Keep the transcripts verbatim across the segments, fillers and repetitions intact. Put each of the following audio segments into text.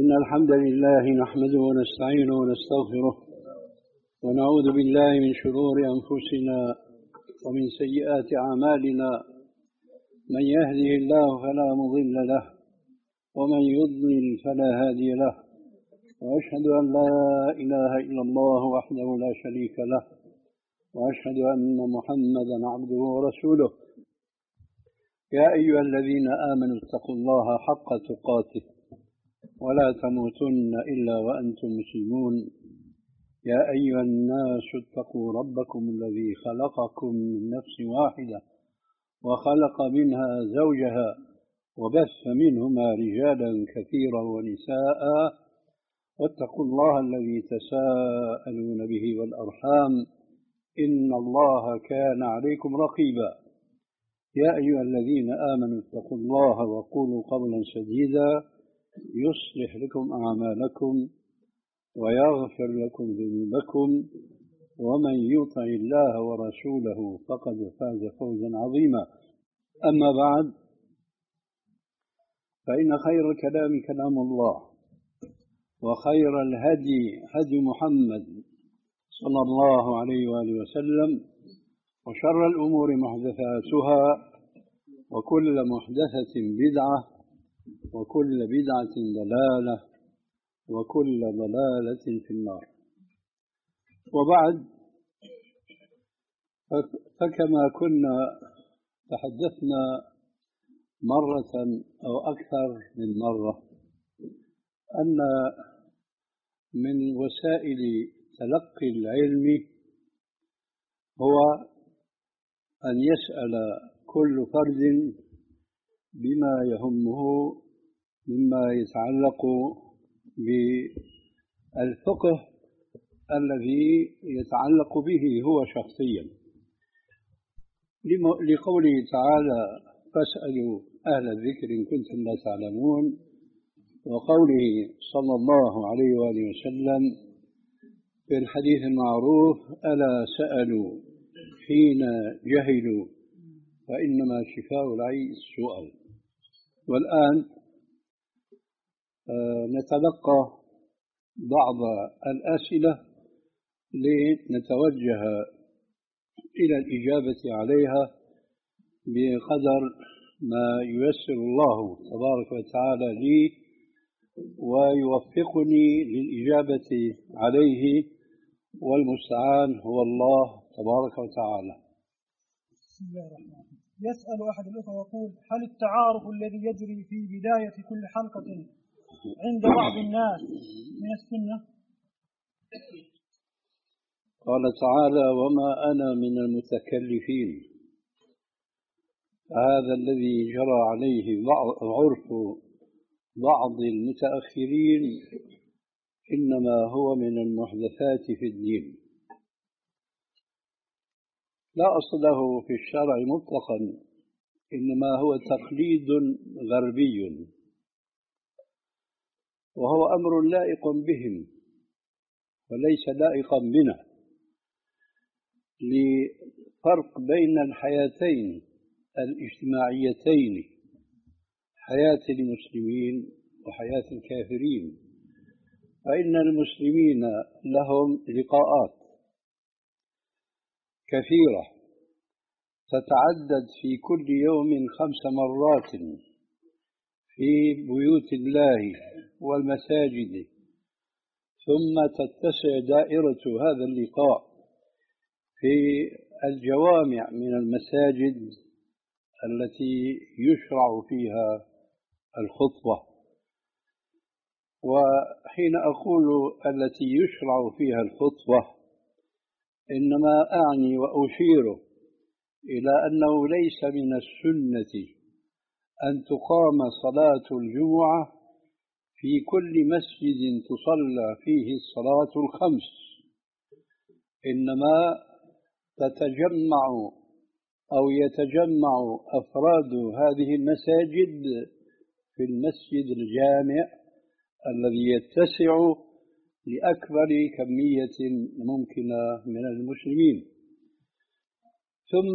إن الحمد لله نحمده ونستعينه ونستغفره ونعوذ بالله من شرور أنفسنا ومن سيئات أعمالنا. من يهده الله فلا مضل له ومن يضلل فلا هادي له، وأشهد أن لا إله إلا الله وحده لا شريك له، وأشهد أن محمدا عبده ورسوله. يا أيها الذين آمنوا اتقوا الله حق تقاته ولا تموتن إلا وأنتم مسلمون. يا أيها الناس اتقوا ربكم الذي خلقكم من نفس واحدة وخلق منها زوجها وبث منهما رجالا كثيرا ونساء، واتقوا الله الذي تساءلون به والأرحام إن الله كان عليكم رقيبا. يا أيها الذين آمنوا اتقوا الله وقولوا قولا سديدا يصلح لكم أعمالكم ويغفر لكم ذنوبكم، ومن يطع الله ورسوله فقد فاز فوزا عظيما. أما بعد، فإن خير الكلام كلام الله، وخير الهدي هدي محمد صلى الله عليه وآله وسلم، وشر الأمور محدثاتها، وكل محدثة بدعة، وكل بدعة ضلالة، وكل ضلالة في النار. وبعد، فكما كنا تحدثنا مرة أو أكثر من مرة أن من وسائل تلقي العلم هو أن يسأل كل فرد بما يهمه مما يتعلق بالفقه الذي يتعلق به هو شخصيا، لقوله تعالى: فاسألوا أهل الذكر إن كنتم لا تعلمون، وقوله صلى الله عليه وآله وسلم في الحديث المعروف: ألا سألوا حين جهلوا فإنما شفاء العي السؤال. والآن آه نتلقى بعض الأسئلة لنتوجه إلى الإجابة عليها بقدر ما ييسر الله تبارك وتعالى لي ويوفقني للإجابة عليه، والمستعان هو الله تبارك وتعالى. بسم الله الرحمن الرحيم. يسأل أحد الأخوة ويقول: هل التعارف الذي يجري في بداية كل حلقة عند بعض الناس من السنة؟ قال تعالى: وما أنا من المتكلفين. هذا الذي جرى عليه عرف بعض المتأخرين إنما هو من المحدثات في الدين، لا أصل له في الشرع مطلقا، إنما هو تقليد غربي، وهو أمر لائق بهم وليس لائقا بنا، لفرق بين الحياتين الاجتماعيتين، حياة المسلمين وحياة الكافرين. فإن المسلمين لهم لقاءات كثيرة تتعدد في كل يوم خمس مرات في بيوت الله والمساجد، ثم تتسع دائرة هذا اللقاء في الجوامع من المساجد التي يشرع فيها الخطبة. وحين أقول التي يشرع فيها الخطبة إنما أعني وأشير إلى أنه ليس من السنة أن تقام صلاة الجمعة في كل مسجد تصلى فيه الصلاة الخمس، إنما تتجمع أو يتجمع أفراد هذه المساجد في المسجد الجامع الذي يتسع لأكبر كمية ممكنة من المسلمين، ثم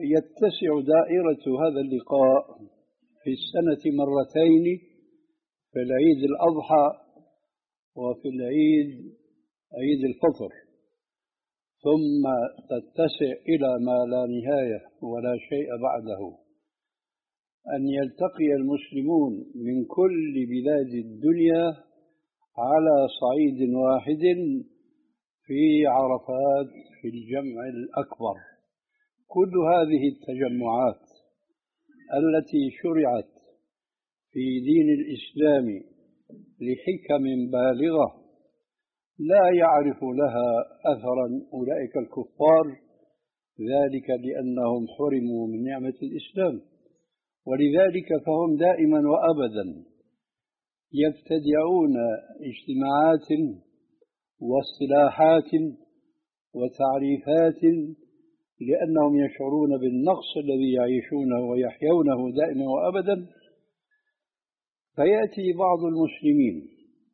يتسع دائرة هذا اللقاء في السنة مرتين في العيد الأضحى وفي العيد عيد الفطر، ثم تتسع إلى ما لا نهاية ولا شيء بعده، أن يلتقي المسلمون من كل بلاد الدنيا على صعيد واحد في عرفات في الجمع الأكبر. كل هذه التجمعات التي شرعت في دين الإسلام لحكم بالغة لا يعرف لها أثرا أولئك الكفار، ذلك لأنهم حرموا من نعمة الإسلام، ولذلك فهم دائما وأبدا يبتدعون اجتماعات واصطلاحات وتعريفات لأنهم يشعرون بالنقص الذي يعيشونه ويحيونه دائما وأبدا. فيأتي بعض المسلمين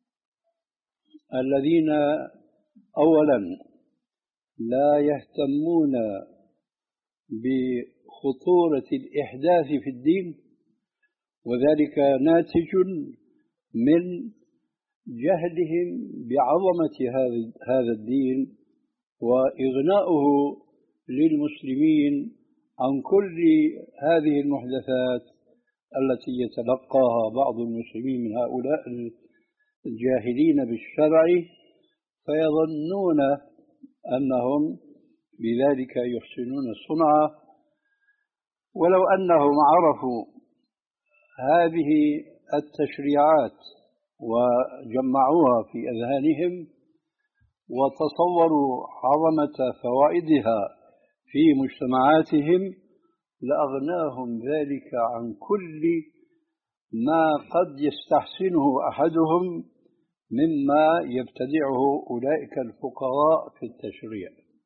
الذين أولا لا يهتمون بخطورة الإحداث في الدين، وذلك ناتج من جهلهم بعظمة هذا الدين وإغناؤه للمسلمين عن كل هذه المحدثات التي يتلقاها بعض المسلمين من هؤلاء الجاهلين بالشرع، فيظنون أنهم بذلك يحسنون الصنعة، ولو أنهم عرفوا هذه التشريعات وجمعوها في أذهانهم وتصوروا عظمة فوائدها في مجتمعاتهم لأغناهم ذلك عن كل ما قد يستحسنه أحدهم مما يبتدعه أولئك الفقراء في التشريع.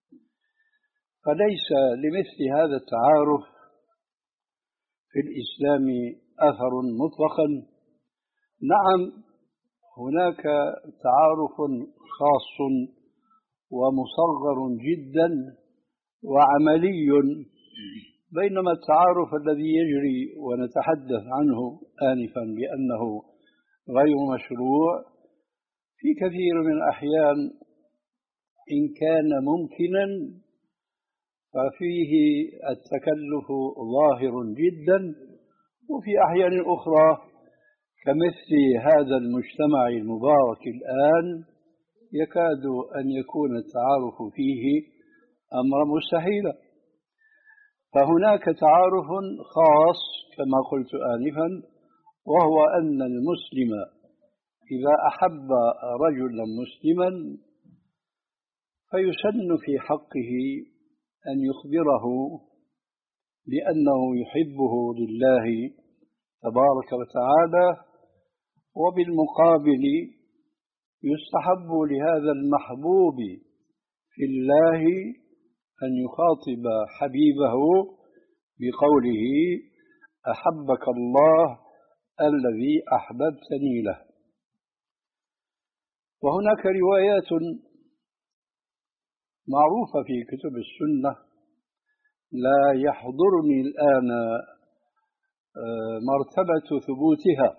فليس لمثل هذا التعارف في الإسلام أثر مطلقا. نعم، هناك تعارف خاص ومصغر جدا وعملي، بينما التعارف الذي يجري ونتحدث عنه آنفا بأنه غير مشروع في كثير من الأحيان إن كان ممكنا ففيه التكلف ظاهر جدا، وفي أحيان أخرى كمثل هذا المجتمع المبارك الآن يكاد أن يكون التعارف فيه أمر مستحيلا. فهناك تعارف خاص كما قلت آنفا، وهو أن المسلم إذا أحب رجلا مسلما فيسن في حقه أن يخبره بأنه يحبه لله تبارك وتعالى، وبالمقابل يستحب لهذا المحبوب في الله أن يخاطب حبيبه بقوله أحبك الله الذي أحببتني له. وهناك روايات معروفة في كتب السنة لا يحضرني الآن مرتبة ثبوتها،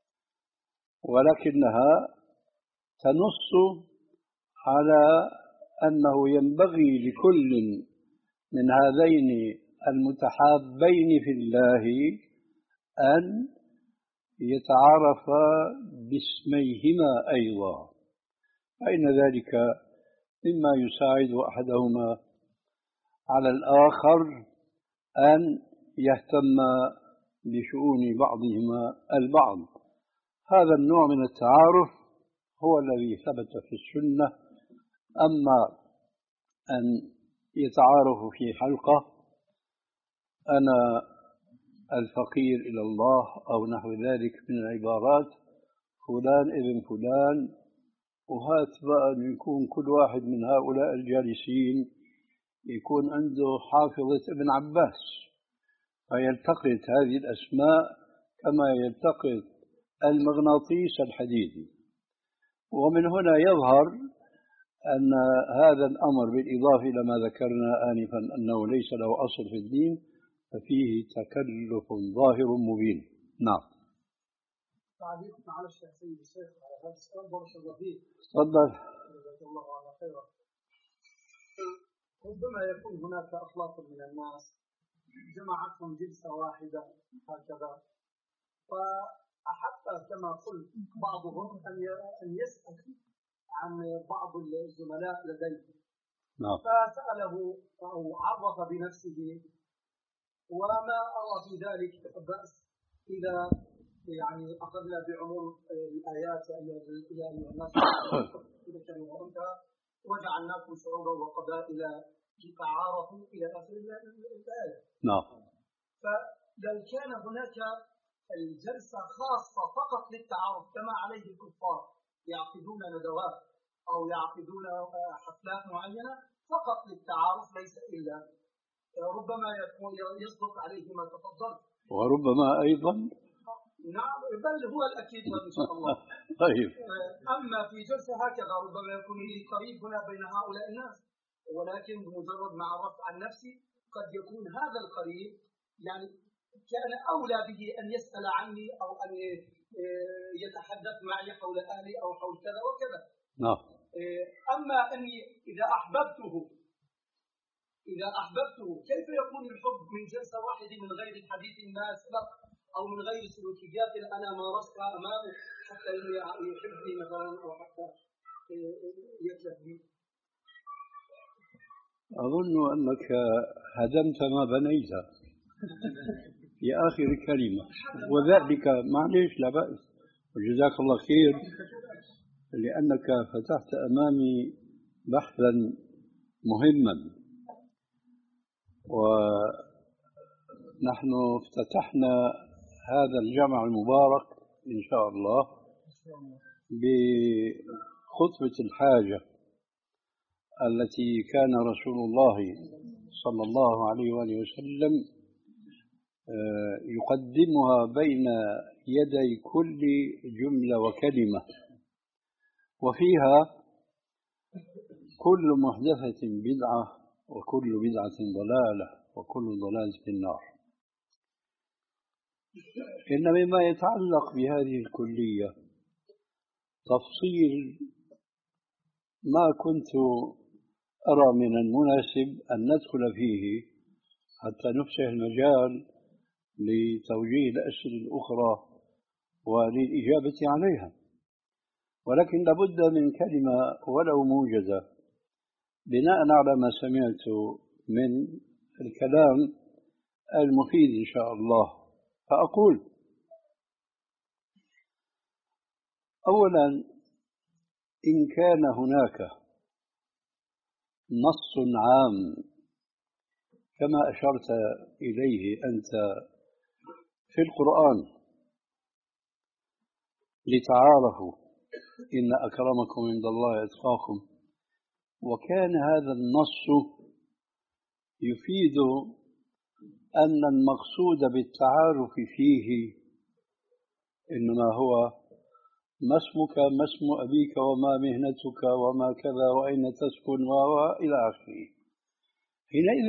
ولكنها تنص على أنه ينبغي لكل من هذين المتحابين في الله أن يتعارف باسميهما أيضا، فإن ذلك مما يساعد أحدهما على الآخر أن يهتم بشؤون بعضهما البعض. هذا النوع من التعارف هو الذي ثبت في السنة. أما أن يتعارفوا في حلقة أنا الفقير إلى الله أو نحو ذلك من العبارات، فلان ابن فلان، وهات بقى أن يكون كل واحد من هؤلاء الجالسين يكون عنده حافظة ابن عباس، فيلتقط هذه الأسماء كما يلتقط المغناطيس الحديدي. ومن هنا يظهر أن هذا الأمر بالإضافة إلى ما ذكرنا آنفا أنه ليس له أصل في الدين، ففيه تكلف ظاهر مبين. نعم. تعليق معلش يا سيدي الشيخ على هذا السؤال بارك الله فيك. تفضل. جزاك الله عنه خيرا. ربما يكون هناك أخلاق من الناس جمعتهم جلسة واحدة هكذا، فأحب كما قلت بعضهم أن يسأل عن بعض الزملاء لديه. نعم. فسأله أو عرف بنفسه، وما أرى في ذلك بأس إذا يعني أخذنا بعموم الآيات يا أيها الناس إذا كانوا وأنثى وجعلناكم شعوبا وقبائل لتعارفوا إلى آخر الآية. نعم. فلو كان هناك الجلسة خاصة فقط للتعارف كما عليه الكفار يعقدون ندوات أو يعقدون حفلات معينة فقط للتعارف ليس إلا، ربما يكون يصدق عليه ما تفضلت، وربما أيضا نعم بل هو الأكيد إن شاء الله. طيب. أما في جلسة هكذا ربما يكون لي قريب هنا بين هؤلاء الناس، ولكن بمجرد ما عرفت عن نفسي قد يكون هذا القريب يعني كان أولى به أن يسأل عني أو أن يتحدث معي حول أهلي أو حول كذا وكذا. نعم. أما أني إذا أحببته إذا أحببته كيف يكون الحب من جلسة واحدة من غير الحديث الناس أو من غير سلوكيات أنا مارستها أمامه حتى يحبني مثلا أو حتى يتلف بي؟ أظن أنك هدمت ما بنيت في آخر كلمة، وذلك معليش لا بأس، وجزاك الله خير لأنك فتحت أمامي بحثا مهما، ونحن افتتحنا هذا الجمع المبارك إن شاء الله بخطبة الحاجة التي كان رسول الله صلى الله عليه وآله وسلم يقدمها بين يدي كل جملة وكلمة، وفيها كل محدثة بدعة وكل بدعة ضلالة وكل ضلالة في النار. إن مما يتعلق بهذه الكلية تفصيل ما كنت أرى من المناسب أن ندخل فيه حتى نفسح المجال لتوجيه الأسئلة الأخرى وللإجابة عليها، ولكن لابد من كلمة ولو موجزة بناء على ما سمعت من الكلام المفيد إن شاء الله. فأقول أولا إن كان هناك نص عام كما أشرت إليه أنت في القرآن لتعارفوا إن أكرمكم عند الله أتقاكم، وكان هذا النص يفيد أن المقصود بالتعارف فيه إنما هو ما اسمك ما اسم أبيك وما مهنتك وما كذا وأين تسكن وإلى آخره. حينئذ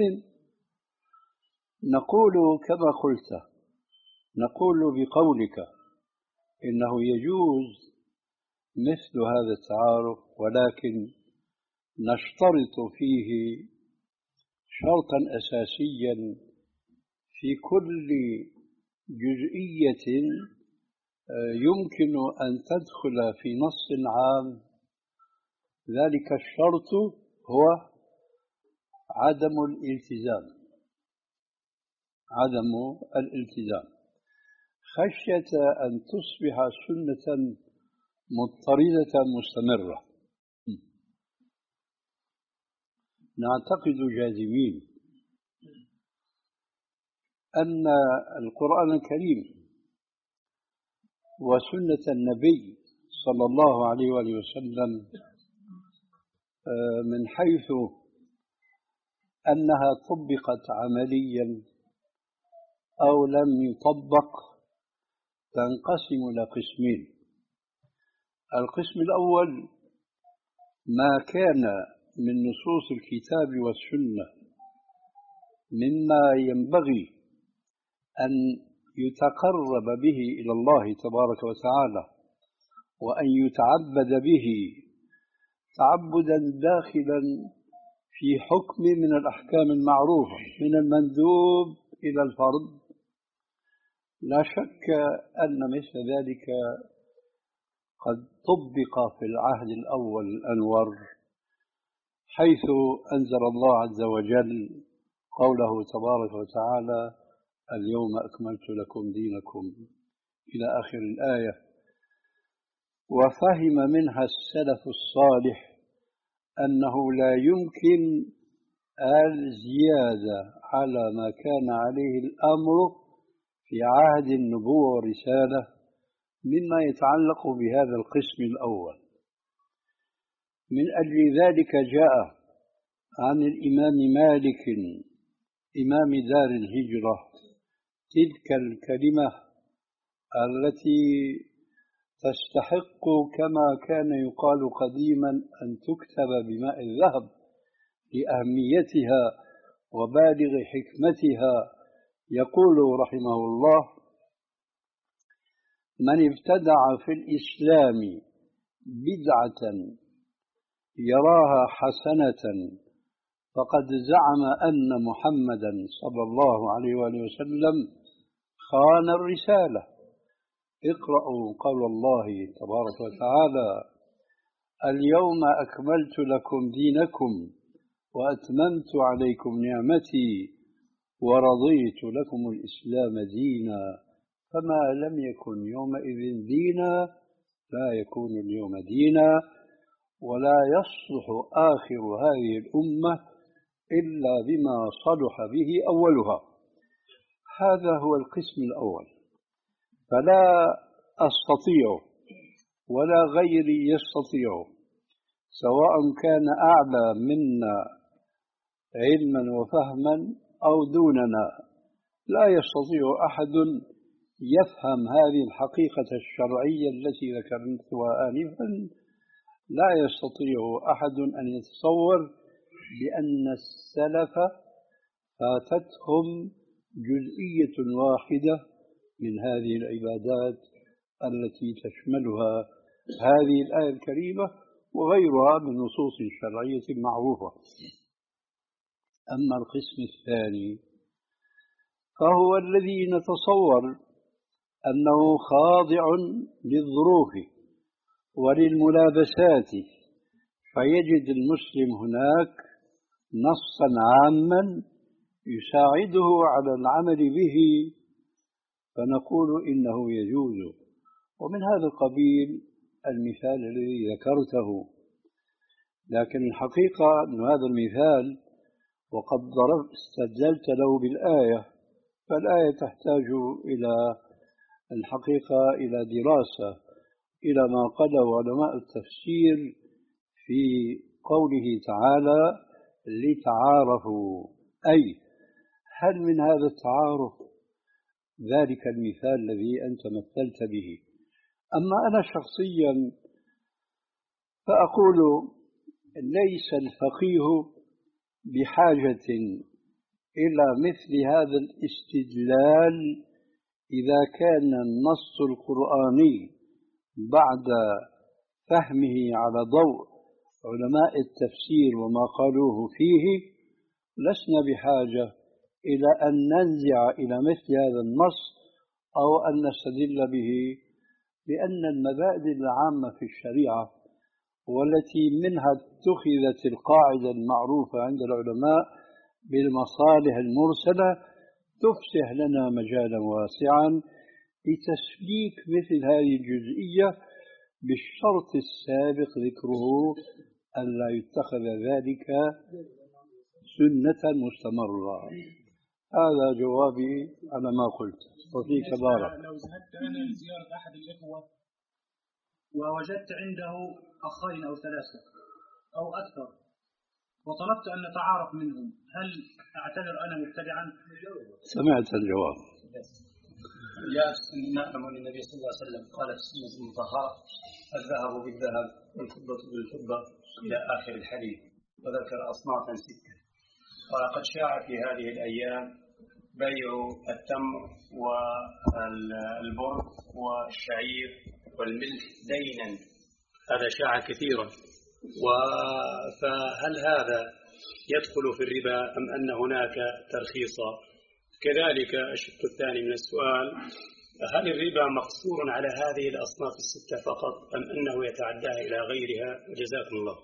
نقول كما قلت، نقول بقولك إنه يجوز مثل هذا التعارف، ولكن نشترط فيه شرطا أساسيا في كل جزئية يمكن أن تدخل في نص عام. ذلك الشرط هو عدم الالتزام، عدم الالتزام خشية أن تصبح سنة مضطردة مستمرة. نعتقد جازمين أن القرآن الكريم وسنة النبي صلى الله عليه وآله وسلم من حيث أنها طبقت عمليا أو لم يطبق تنقسم إلى قسمين. القسم الأول ما كان من نصوص الكتاب والسنة مما ينبغي أن يتقرب به إلى الله تبارك وتعالى وأن يتعبد به تعبدا داخلا في حكم من الأحكام المعروفة من المندوب إلى الفرض، لا شك أن مثل ذلك قد طبق في العهد الأول الأنور، حيث أنزل الله عز وجل قوله تبارك وتعالى: اليوم أكملت لكم دينكم إلى آخر الآية. وفهم منها السلف الصالح أنه لا يمكن الزيادة على ما كان عليه الأمر في عهد النبوة والرسالة مما يتعلق بهذا القسم الأول. من أجل ذلك جاء عن الإمام مالك إمام دار الهجرة تلك الكلمة التي تستحق كما كان يقال قديما أن تكتب بماء الذهب لأهميتها وبالغ حكمتها. يقول رحمه الله: من ابتدع في الإسلام بدعة يراها حسنة فقد زعم أن محمدا صلى الله عليه وآله وسلم خان الرسالة. اقرأوا قول الله تبارك وتعالى: اليوم أكملت لكم دينكم وأتممت عليكم نعمتي ورضيت لكم الإسلام دينا فما لم يكن يومئذ دينا لا يكون اليوم دينا ولا يصلح آخر هذه الأمة إلا بما صلح به أولها. هذا هو القسم الأول. فلا أستطيع ولا غيري يستطيع، سواء كان أعلى منا علما وفهما أو دوننا، لا يستطيع أحد يفهم هذه الحقيقة الشرعية التي ذكرتها آنفا. لا يستطيع أحد أن يتصور بأن السلف فاتتهم جزئية واحدة من هذه العبادات التي تشملها هذه الآية الكريمة وغيرها من نصوص شرعية معروفة. أما القسم الثاني فهو الذي نتصور أنه خاضع للظروف وللملابسات، فيجد المسلم هناك نصا عاما يساعده على العمل به فنقول إنه يجوز. ومن هذا القبيل المثال الذي ذكرته. لكن الحقيقة أن هذا المثال وقد ضرب استدلت له بالآية، فالآية تحتاج إلى الحقيقة إلى دراسة، إلى ما قاله علماء التفسير في قوله تعالى: لتعارفوا. أي هل من هذا التعارف ذلك المثال الذي أنت مثلت به؟ أما أنا شخصيا فأقول ليس الفقيه بحاجة إلى مثل هذا الاستدلال إذا كان النص القرآني بعد فهمه على ضوء علماء التفسير وما قالوه فيه لسنا بحاجة إلى أن ننزع إلى مثل هذا النص أو أن نستدل به، لأن المبادئ العامة في الشريعة والتي منها اتخذت القاعدة المعروفة عند العلماء بالمصالح المرسلة تفسح لنا مجالا واسعا لتسليك مثل هذه الجزئية، بالشرط السابق ذكره أن لا يتخذ ذلك سنة مستمرة. هذا جوابي على ما قلت. وفيك بارك. لو ذهبت أنا لزيارة أحد الإخوة ووجدت عنده أخين أو ثلاثة أو أكثر وطلبت أن نتعارف منهم، هل أعتبر أنا مبتدعا؟ سمعت الجواب. جاء السنة من النبي صلى الله عليه وسلم قال السنة المطهرة: الذهب بالذهب والفضة بالفضة إلى آخر الحديث، وذكر أصنافا ستة. ولقد شاع في هذه الأيام بيع التمر والبر والشعير والملح دينا، هذا شاع كثيرا. فهل هذا يدخل في الربا أم أن هناك ترخيصا؟ كذلك الشق الثاني من السؤال: هل الربا مقصور على هذه الأصناف الستة فقط أم أنه يتعدى إلى غيرها؟ جزاكم الله.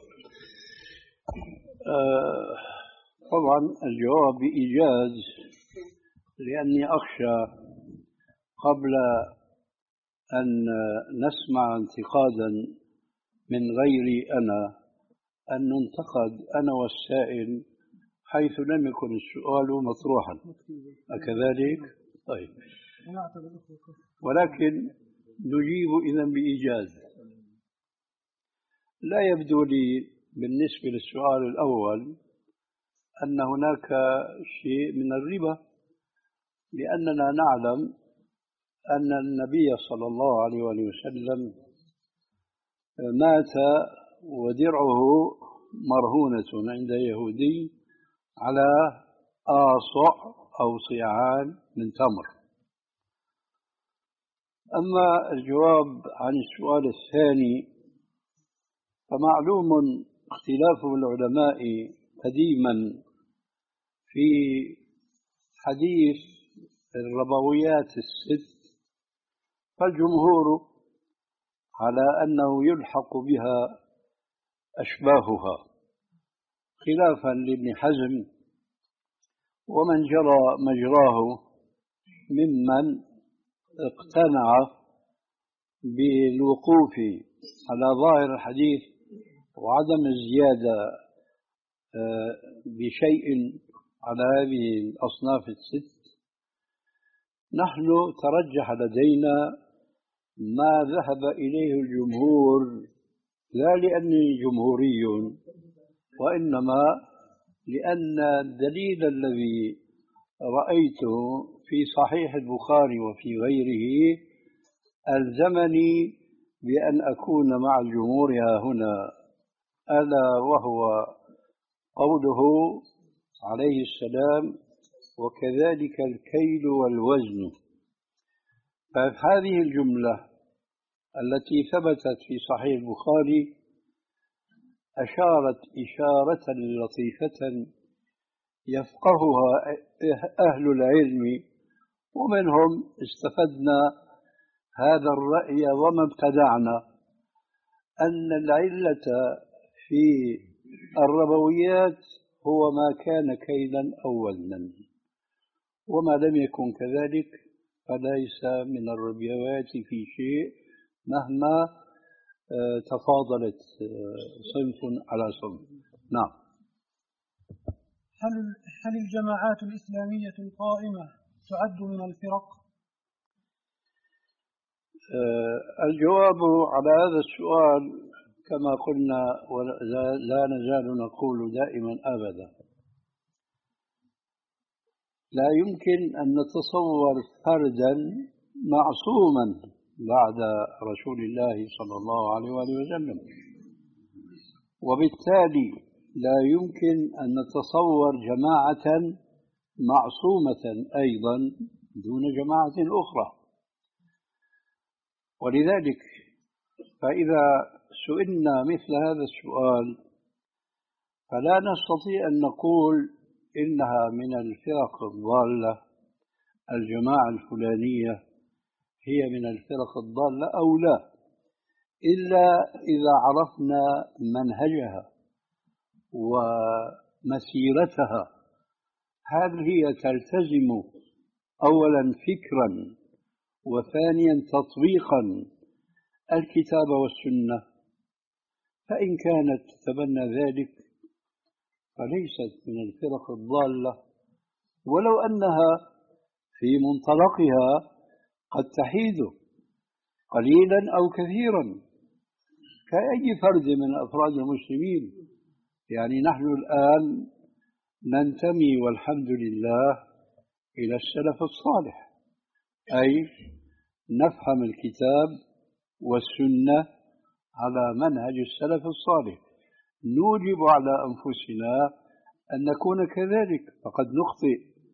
آه طبعا الجواب بإيجاز، لأني أخشى قبل أن نسمع انتقادا من غيري أنا أن ننتقد أنا والسائل حيث لم يكن السؤال مطروحا، أكذلك؟ طيب، ولكن نجيب إذن بإيجاز. لا يبدو لي بالنسبة للسؤال الأول أن هناك شيء من الربا، لأننا نعلم أن النبي صلى الله عليه وسلم مات ودرعه مرهونة عند يهودي على آصع أو صيعان من تمر. أما الجواب عن السؤال الثاني فمعلوم اختلاف العلماء قديما في حديث الربويات الست، فالجمهور على أنه يلحق بها أشباهها، خلافا لابن حزم ومن جرى مجراه ممن اقتنع بالوقوف على ظاهر الحديث وعدم الزيادة بشيء على هذه الأصناف الست. نحن ترجح لدينا ما ذهب إليه الجمهور، لا لأني جمهوري وإنما لأن الدليل الذي رأيته في صحيح البخاري وفي غيره ألزمني بأن أكون مع الجمهور هنا، ألا وهو قوله عليه السلام: وكذلك الكيل والوزن. فهذه الجملة التي ثبتت في صحيح البخاري أشارت إشارة لطيفة يفقهها أهل العلم، ومنهم استفدنا هذا الرأي وما ابتدعنا، أن العلة في الربويات هو ما كان كيلا أو وزنا، وما لم يكن كذلك فليس من الربويات في شيء مهما تفاضلت صنف على صنف. نعم. هل هل الجماعات الإسلامية القائمة تعد من الفرق؟ الجواب على هذا السؤال كما قلنا ولا نزال نقول دائما أبدا: لا يمكن أن نتصور فردا معصوما بعد رسول الله صلى الله عليه وسلم، وبالتالي لا يمكن أن نتصور جماعة معصومة أيضا دون جماعة أخرى. ولذلك فإذا سئلنا مثل هذا السؤال فلا نستطيع أن نقول إنها من الفرق الضالة، الجماعة الفلانية هي من الفرق الضالة أو لا، إلا إذا عرفنا منهجها ومسيرتها، هل هي تلتزم أولا فكرا وثانيا تطبيقا الكتاب والسنة؟ فإن كانت تتبنى ذلك فليست من الفرق الضالة، ولو أنها في منطلقها قد تحيد قليلا أو كثيرا كأي فرد من أفراد المسلمين. يعني نحن الآن ننتمي والحمد لله إلى السلف الصالح، أي نفهم الكتاب والسنة على منهج السلف الصالح. نوجب على أنفسنا أن نكون كذلك، فقد نخطئ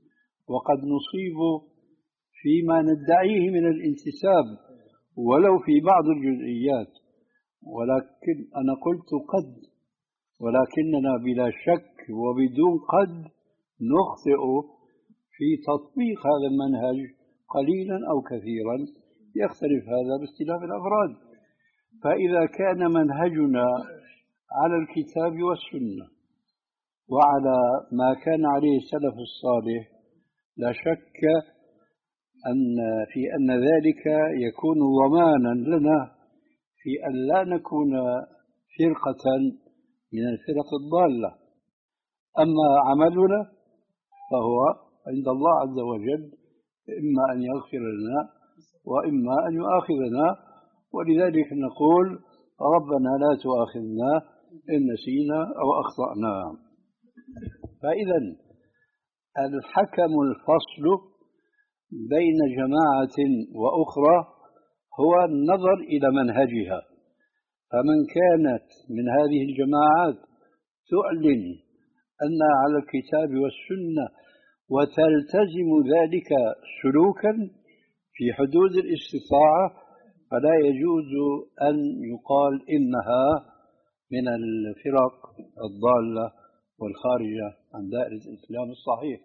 وقد نصيب فيما ندعيه من الانتساب ولو في بعض الجزئيات، ولكن أنا قلت قد، ولكننا بلا شك وبدون قد نخطئ في تطبيق هذا المنهج قليلا أو كثيرا، يختلف هذا باختلاف الأفراد. فإذا كان منهجنا على الكتاب والسنة وعلى ما كان عليه السلف الصالح، لا شك أن في أن ذلك يكون ضمانا لنا في أن لا نكون فرقة من الفرق الضالة. أما عملنا فهو عند الله عز وجل إما أن يغفر لنا وإما أن يؤاخذنا، ولذلك نقول ربنا لا تؤاخذنا إن نسينا أو أخطأنا. فإذا الحكم الفصل بين جماعة وأخرى هو النظر إلى منهجها، فمن كانت من هذه الجماعات تعلن أنها على الكتاب والسنة وتلتزم ذلك سلوكا في حدود الاستطاعة، فلا يجوز أن يقال إنها من الفرق الضالة والخارجة عن دائرة الإسلام الصحيح.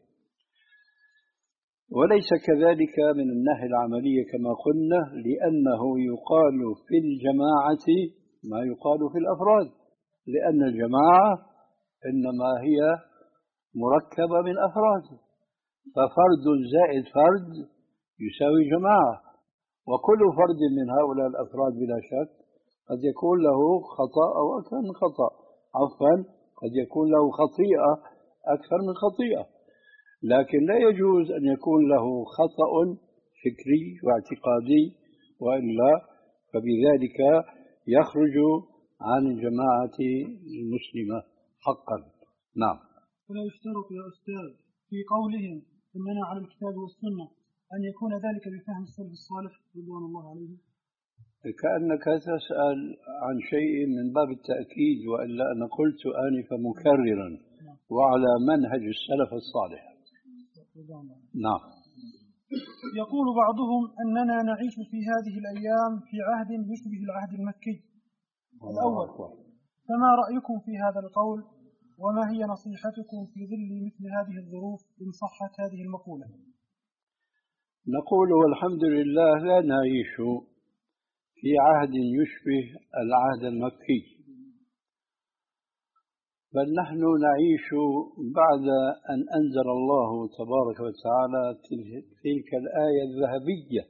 وليس كذلك من الناحية العملية كما قلنا، لأنه يقال في الجماعة ما يقال في الأفراد، لأن الجماعة إنما هي مركبة من أفراد، ففرد زائد فرد يساوي جماعة، وكل فرد من هؤلاء الأفراد بلا شك قد يكون له خطأ أو أكثر من خطأ، عفوا قد يكون له خطيئة أكثر من خطيئة، لكن لا يجوز أن يكون له خطأ فكري واعتقادي، وإلا فبذلك يخرج عن الجماعة المسلمة حقا. نعم. ولا يشترط يا أستاذ في قولهم إننا على الكتاب والسنة أن يكون ذلك بفهم السلف الصالح رضوان الله عليه؟ كأنك تسأل عن شيء من باب التأكيد، وإلا أنا قلت آنفا مكررا وعلى منهج السلف الصالح. نعم. يقول بعضهم أننا نعيش في هذه الأيام في عهد يشبه العهد المكي الأول، فما رأيكم في هذا القول، وما هي نصيحتكم في ظل مثل هذه الظروف إن صحت هذه المقولة؟ نقول والحمد لله لا نعيش في عهد يشبه العهد المكي، بل نحن نعيش بعد أن أنزل الله تبارك وتعالى تلك الآية الذهبية: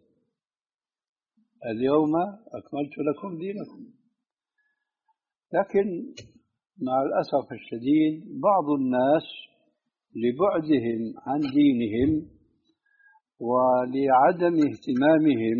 اليوم أكملت لكم دينكم. لكن مع الأسف الشديد بعض الناس لبعدهم عن دينهم ولعدم اهتمامهم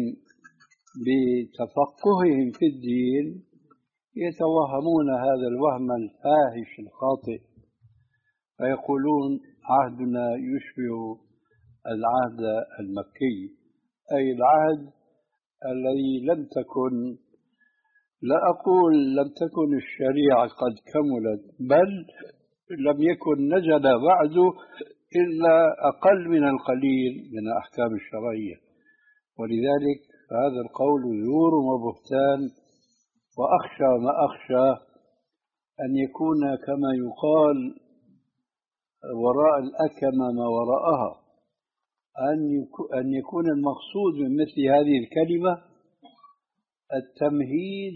بتفقههم في الدين يتوهمون هذا الوهم الفاحش الخاطئ، فيقولون عهدنا يشبه العهد المكي، أي العهد الذي لم تكن، لا أقول لم تكن الشريعة قد كملت، بل لم يكن نزل بعد إلا أقل من القليل من الأحكام الشرعية. ولذلك هذا القول زور وبهتان، وأخشى ما أخشى أن يكون كما يقال وراء الأكمة ما وراءها، أن يكون المقصود من مثل هذه الكلمة التمهيد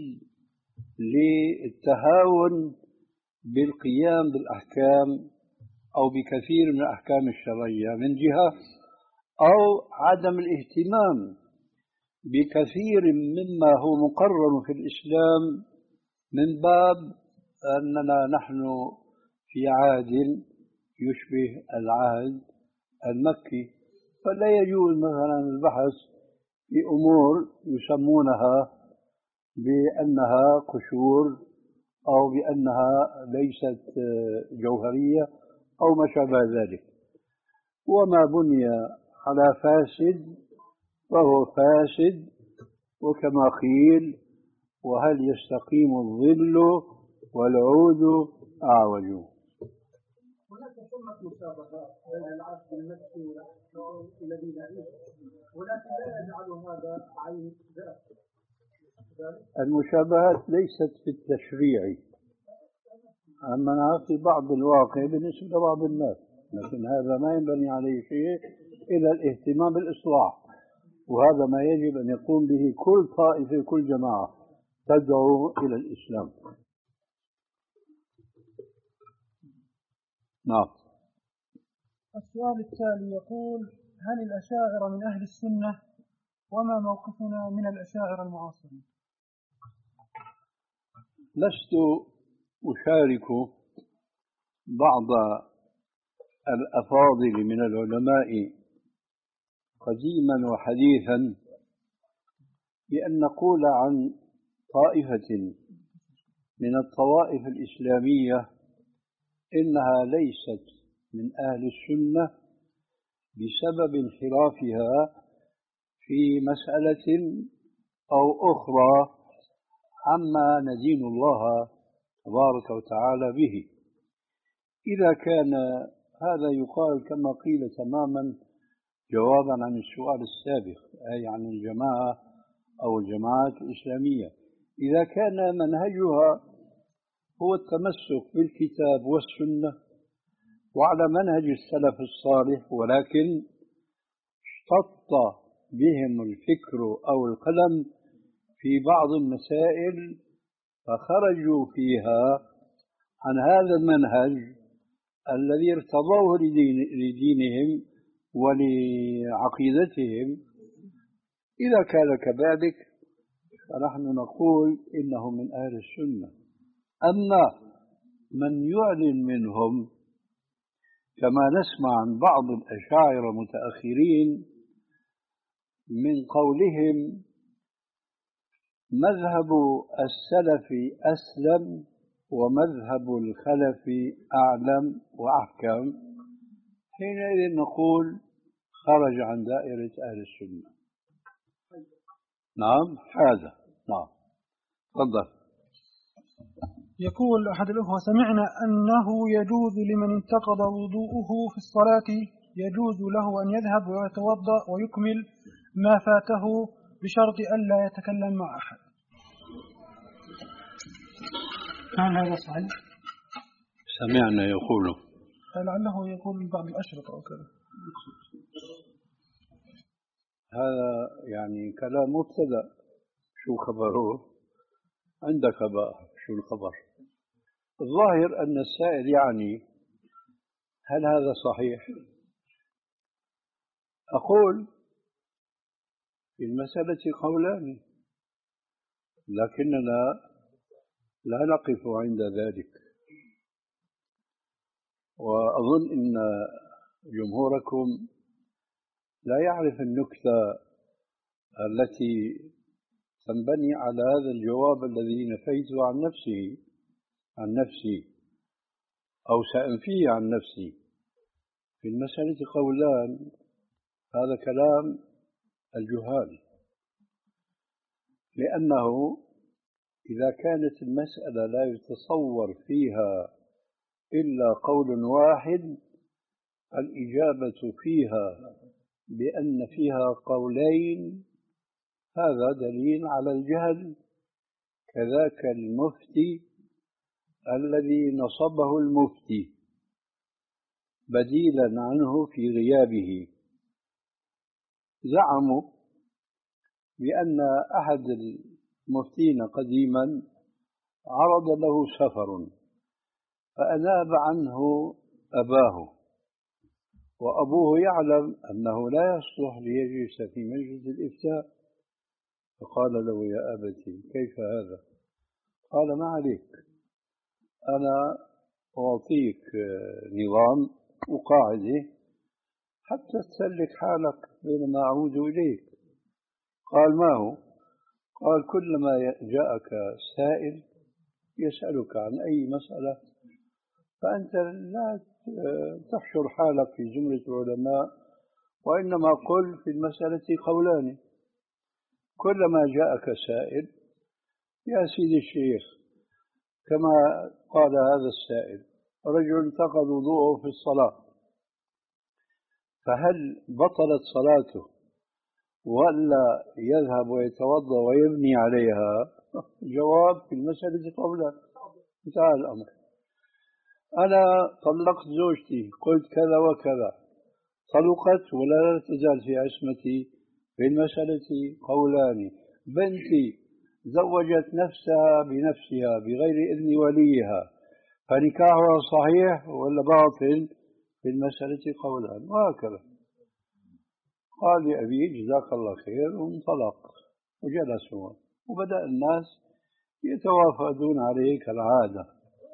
للتهاون بالقيام بالأحكام أو بكثير من الأحكام الشرعية من جهة، أو عدم الاهتمام بكثير مما هو مقرر في الإسلام من باب أننا نحن في عهد يشبه العهد المكي. فلا يجوز مثلا البحث في أمور يسمونها بأنها قشور أو بأنها ليست جوهرية أو ما شابه ذلك. وما بني على فاسد فهو فاسد، وكما قيل: وهل يستقيم الظل والعود أعوج. هناك ثمة مشابهات بين العبد المكي والعبد الذي نعيش، ولكن لا يجعل هذا عين ذات. المشابهات ليست في التشريع، أما في بعض الواقع بالنسبة لبعض الناس، لكن هذا ما ينبني عليه شيء إلى الاهتمام بالإصلاح، وهذا ما يجب أن يقوم به كل طائفة كل جماعة تدعو إلى الإسلام. نعم. السؤال التالي يقول: هل الأشاعرة من أهل السنة؟ وما موقفنا من الأشاعرة المعاصرين؟ لست أشارك بعض الأفاضل من العلماء قديما وحديثا بأن نقول عن طائفة من الطوائف الإسلامية إنها ليست من أهل السنة بسبب انحرافها في مسألة أو أخرى عما ندين الله تبارك وتعالى به. إذا كان هذا يقال كما قيل تماما جوابا عن السؤال السابق، أي عن الجماعة أو الجماعات الإسلامية، إذا كان منهجها هو التمسك بالكتاب والسنة وعلى منهج السلف الصالح، ولكن اشتط بهم الفكر أو القلم في بعض المسائل فخرجوا فيها عن هذا المنهج الذي ارتضوه لدين لدينهم ولعقيدتهم، إذا كان كذلك فنحن نقول إنه من أهل السنة. أما من يعلن منهم كما نسمع عن بعض الأشاعرة المتأخرين من قولهم مذهب السلف أسلم ومذهب الخلف أعلم وأحكم، حينئذ نقول خرج عن دائرة أهل السنة. نعم هذا. نعم تفضل. يقول أحد الأخوة: سمعنا أنه يجوز لمن انتقض وضوءه في الصلاة يجوز له أن يذهب ويتوضأ ويكمل ما فاته بشرط ألا يتكلم مع أحد. هل هذا صحيح؟ سمعنا يقوله، لعله يقول بعض الأشرطة أو كذا. هذا يعني كلام مبتدأ، شو خبره؟ عندك بقى شو الخبر؟ الظاهر أن السائل يعني هل هذا صحيح؟ أقول في المسألة قولان، لكننا لا نقف عند ذلك، وأظن أن جمهوركم لا يعرف النكتة التي تنبني على هذا الجواب الذي نفيته عن نفسه عن نفسي أو سأنفيه عن نفسي. في المسألة قولان، هذا كلام الجهال، لأنه إذا كانت المسألة لا يتصور فيها إلا قول واحد، الإجابة فيها بأن فيها قولين هذا دليل على الجهل، كذاك المفتي الذي نصبه المفتي بديلا عنه في غيابه. زعموا بأن أحد المفتين قديما عرض له سفر فأناب عنه أباه، وأبوه يعلم أنه لا يصلح ليجلس في مجلس الإفتاء، فقال له: يا أبتي كيف هذا؟ قال: ما عليك، أنا أعطيك نظام وقاعدة حتى تسلك حالك بينما أعود إليك. قال: ما هو؟ قال: كلما جاءك سائل يسألك عن أي مسألة فأنت لا تحشر حالك في زمرة العلماء، وإنما قل في المسألة قولان، كلما جاءك سائل يا سيدي الشيخ كما قال هذا السائل رجل انتقض وضوءه في الصلاة، فهل بطلت صلاته ولا يذهب ويتوضأ ويبني عليها؟ جواب: في المسألة قولا، انتهى الأمر. أنا طلقت زوجتي، قلت كذا وكذا، طلقت ولا لا تزال في عصمتي؟ في المسألة قولان. بنتي زوجت نفسها بنفسها بغير إذن وليها، فنكاحها صحيح ولا باطل؟ في المسألة قولان، وهكذا. قال لأبي: جزاك الله خير، وانطلق وجلسوا، وبدأ الناس يتوافدون عليه كالعادة.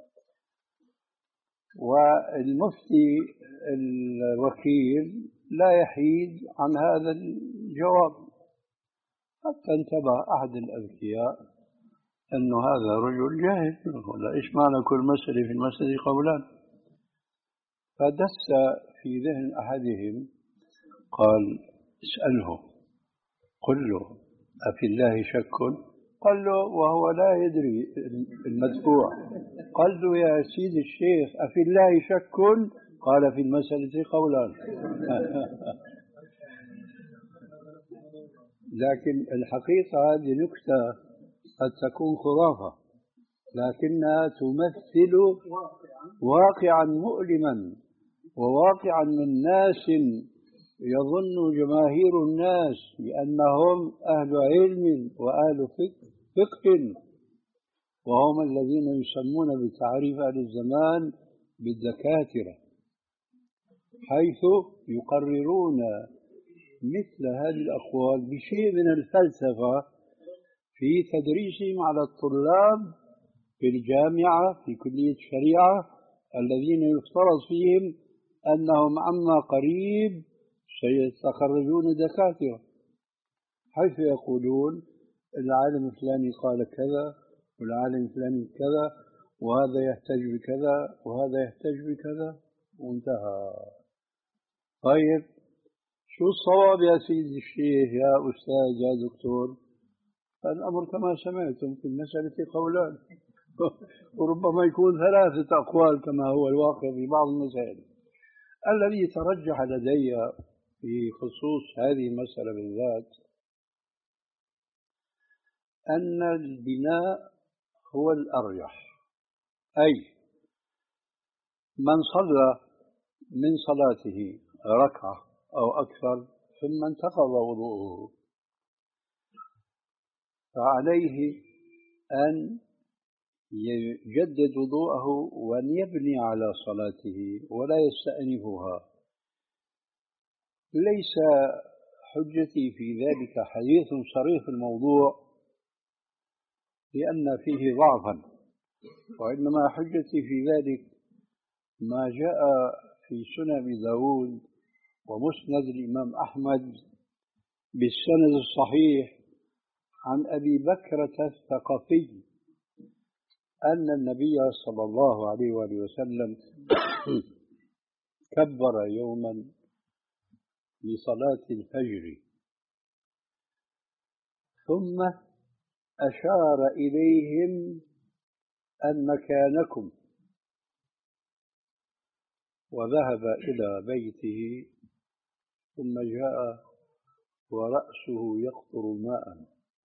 والمفتي الوكيل لا يحيد عن هذا الجواب، حتى انتبه أحد الأذكياء أنه هذا رجل جاهل، ولا إيش معنى كل مسألة في المسألة قولان؟ فدس في ذهن أحدهم، قال: اسأله، قل له: أفي الله شك؟ قال له وهو لا يدري المدفوع. قال له: يا سيد الشيخ، أفي الله شك؟ قال: في المسألة قولان. لكن الحقيقة هذه نكتة قد تكون خرافة، لكنها تمثل واقعا مؤلما، وواقعا من ناس يظن جماهير الناس بأنهم أهل علم وأهل فقه، وهم الذين يسمون بتعريف أهل الزمان بالدكاترة، حيث يقررون مثل هذه الأقوال بشيء من الفلسفة في تدريسهم على الطلاب في الجامعة في كلية الشريعة، الذين يفترض فيهم أنهم عما قريب سيتخرجون دكاترة، حيث يقولون العالم الفلاني قال كذا، والعالم الفلاني كذا، وهذا يحتج بكذا، وهذا يحتج بكذا، وانتهى. طيب، شو الصواب يا سيدي الشيخ، يا أستاذ، يا دكتور؟ الأمر كما سمعتم، في المسألة قولان، وربما يكون ثلاثة أقوال كما هو الواقع في بعض المسائل. الذي ترجح لدي في خصوص هذه المسألة بالذات أن البناء هو الأرجح، أي من صلى من صلاته ركعة أو أكثر ثم انتقض وضوءه، فعليه أن يجدد وضوءه وأن يبني على صلاته ولا يستأنفها. ليس حجتي في ذلك حديث صريح الموضوع لأن فيه ضعفا، وإنما حجتي في ذلك ما جاء في سنن أبي داود ومسند الإمام أحمد بالسند الصحيح عن أبي بكرة الثقفي أن النبي صلى الله عليه وآله وسلم كبر يوما لصلاة الفجر، ثم أشار إليهم أن مكانكم، وذهب إلى بيته، ثم جاء ورأسه يقطر ماء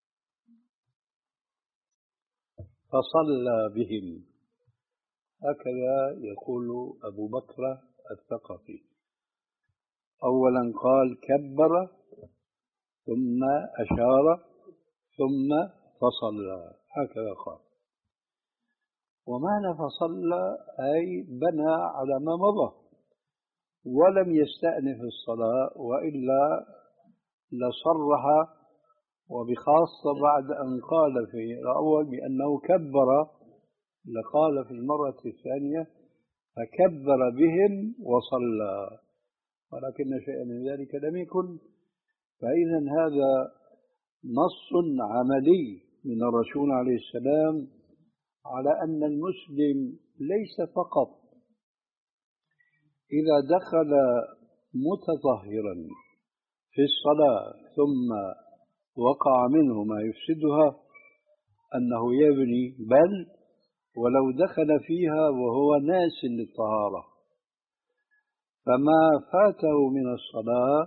فصلى بهم. هكذا يقول أبو بكر الثقفي. أولا قال كبر، ثم أشار، ثم فصلى، هكذا قال. ومعنى فصلى أي بنى على ما مضى ولم يستأنف الصلاة، وإلا لصرح، وبخاصة بعد أن قال في الأول بأنه كبر، لقال في المرة الثانية فكبر بهم وصلى، ولكن شيئا من ذلك لم يكن. فإذا هذا نص عملي من الرسول عليه السلام على أن المسلم ليس فقط إذا دخل متطهرا في الصلاة ثم وقع منه ما يفسدها أنه يبني، بل ولو دخل فيها وهو ناس للطهارة فما فاته من الصلاة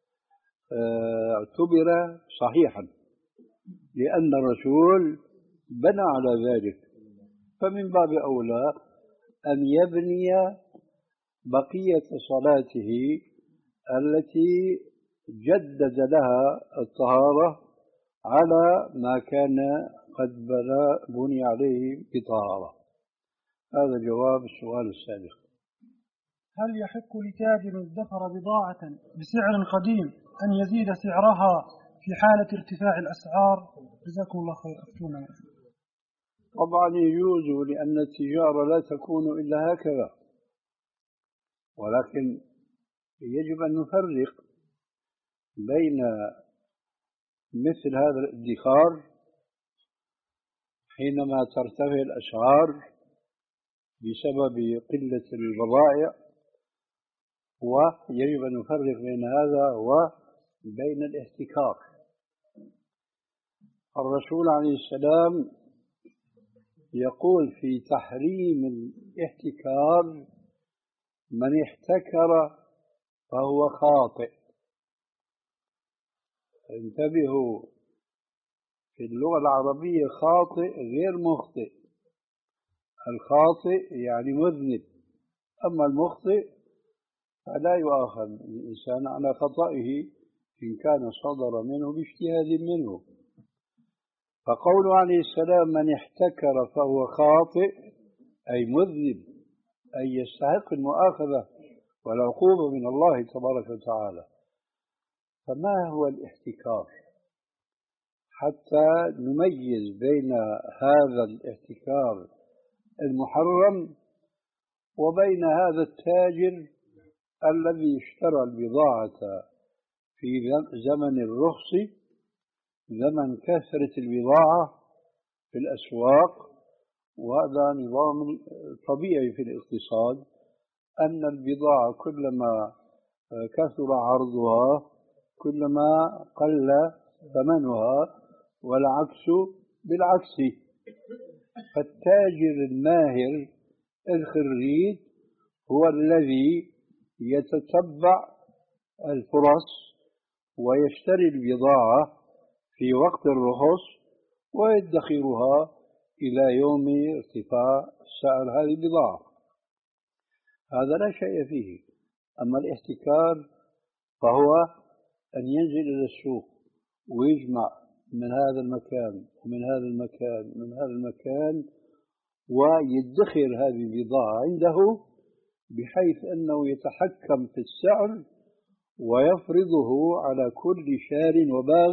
اعتبر صحيحا، لأن الرسول بنى على ذلك، فمن باب أولى أن يبني بقية صلاته التي جدد لها الطهارة على ما كان قد بني عليه بطهارة. هذا جواب السؤال السابق. هل يحق لتاجر ادخر بضاعة بسعر قديم أن يزيد سعرها في حالة ارتفاع الأسعار؟ جزاكم الله خير. أفتونا. طبعا يجوز، لأن التجارة لا تكون إلا هكذا، ولكن يجب أن نفرق بين مثل هذا الادخار حينما ترتفع الأسعار بسبب قلة البضائع، ويجب أن نفرق بين هذا وبين الاحتكار. الرسول عليه السلام يقول في تحريم الاحتكار: من احتكر فهو خاطئ. انتبهوا، في اللغة العربية خاطئ غير مخطئ. الخاطئ يعني مذنب، أما المخطئ فلا يؤاخذ الإنسان على خطئه إن كان صدر منه باجتهاد منه. فقوله عليه السلام: من احتكر فهو خاطئ، أي مذنب، أي يستحق المؤاخذة والعقوبة من الله تبارك وتعالى. فما هو الاحتكار؟ حتى نميز بين هذا الاحتكار المحرم وبين هذا التاجر الذي اشترى البضاعة في زمن الرخص، زمن كثرة البضاعة في الأسواق. وهذا نظام طبيعي في الاقتصاد، أن البضاعة كلما كثر عرضها كلما قل ثمنها، والعكس بالعكس. فالتاجر الماهر الخريج هو الذي يتتبع الفرص ويشتري البضاعة في وقت الرخص ويدخرها إلى يوم ارتفاع سعر هذه البضاعة. هذا لا شيء فيه. أما الاحتكار فهو أن ينزل إلى السوق ويجمع من هذا المكان ومن هذا المكان ومن هذا المكان ويدخر هذه البضاعة عنده، بحيث أنه يتحكم في السعر ويفرضه على كل شار وباغ.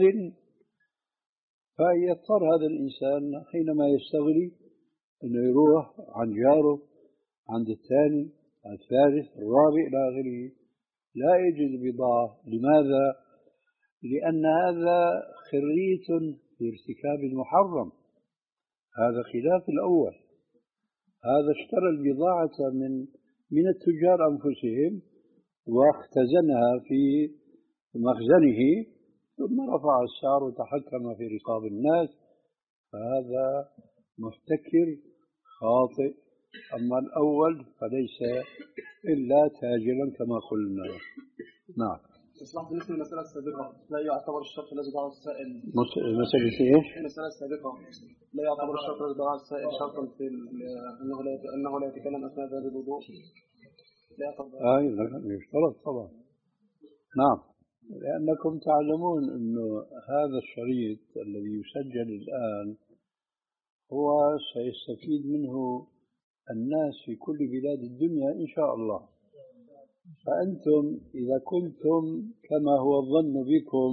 فيضطر هذا الإنسان حينما يستغني أنه يروح عن جاره، عند الثاني، الثالث، الرابع إلى آخره، لا يجد بضاعة. لماذا؟ لأن هذا خريت في ارتكاب المحرم. هذا خلاف الأول. هذا اشترى البضاعة من من التجار أنفسهم واختزنها في مخزنه، ثم رفع السعر وتحكم في رقاب الناس، فهذا محتكر خاطئ. أما الأول فليس إلا تاجرا كما قلنا. نعم. إصلاح بالنسبة للمسألة السابقة لا يعتبر الشرط الذي ضعه السائل. مسألة إيش؟ المسألة السابقة لا يعتبر الشرط الذي ضعه السائل شرطا في أنه لا أنه لا يتكلم أثناء ذلك الوضوء. لا يعتبر. آه يشترط طبعا. نعم، لأنكم تعلمون أنه هذا الشريط الذي يسجل الآن هو سيستفيد منه الناس في كل بلاد الدنيا إن شاء الله. فأنتم إذا كنتم كما هو الظن بكم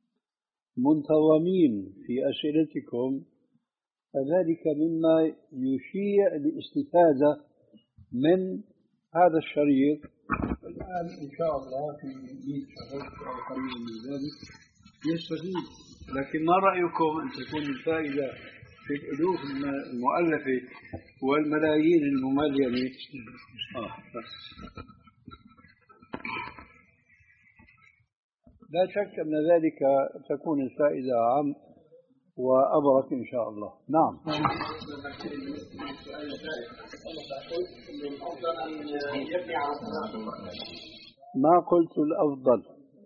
منتظمين في أسئلتكم، فذلك مما يشيع الاستفادة من هذا الشريط. الآن إن شاء الله في مئة شهر أو قريب من ذلك يستفيد. لكن ما رأيكم أن تكون الفائدة في الألوف المؤلفة والملايين المملينة؟ آه. لا شك أن ذلك تكون الفائدة أعم، وأبرك إن شاء الله. نعم. ما قلت الأفضل،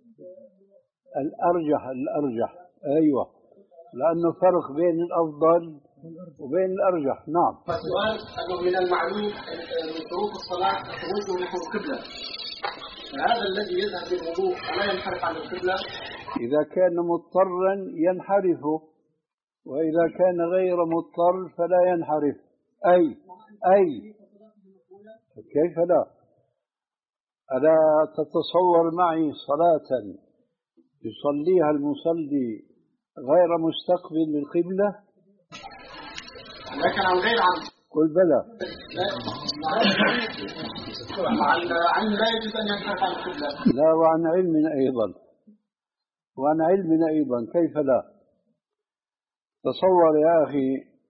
الأرجح الأرجح أيوة، لأنه فرق بين الأفضل وبين الأرجح. نعم. فالسؤال أنه من المعلوم من شروط الصلاة الوجه نحو القبلة، هذا الذي يذهب بالوضوء ولا ينحرف عن القبلة؟ إذا كان مضطرا ينحرف، وإذا كان غير مضطر فلا ينحرف. أي أي كيف لا؟ ألا تتصور معي صلاة يصليها المصلي غير مستقبل للقبلة؟ لكن عن غير عمد. قل بلى. مع العلم لا يجوز أن ينحرف عن القبلة. لا، وعن علم أيضا، وعن علم أيضا، كيف لا؟ تصور يا أخي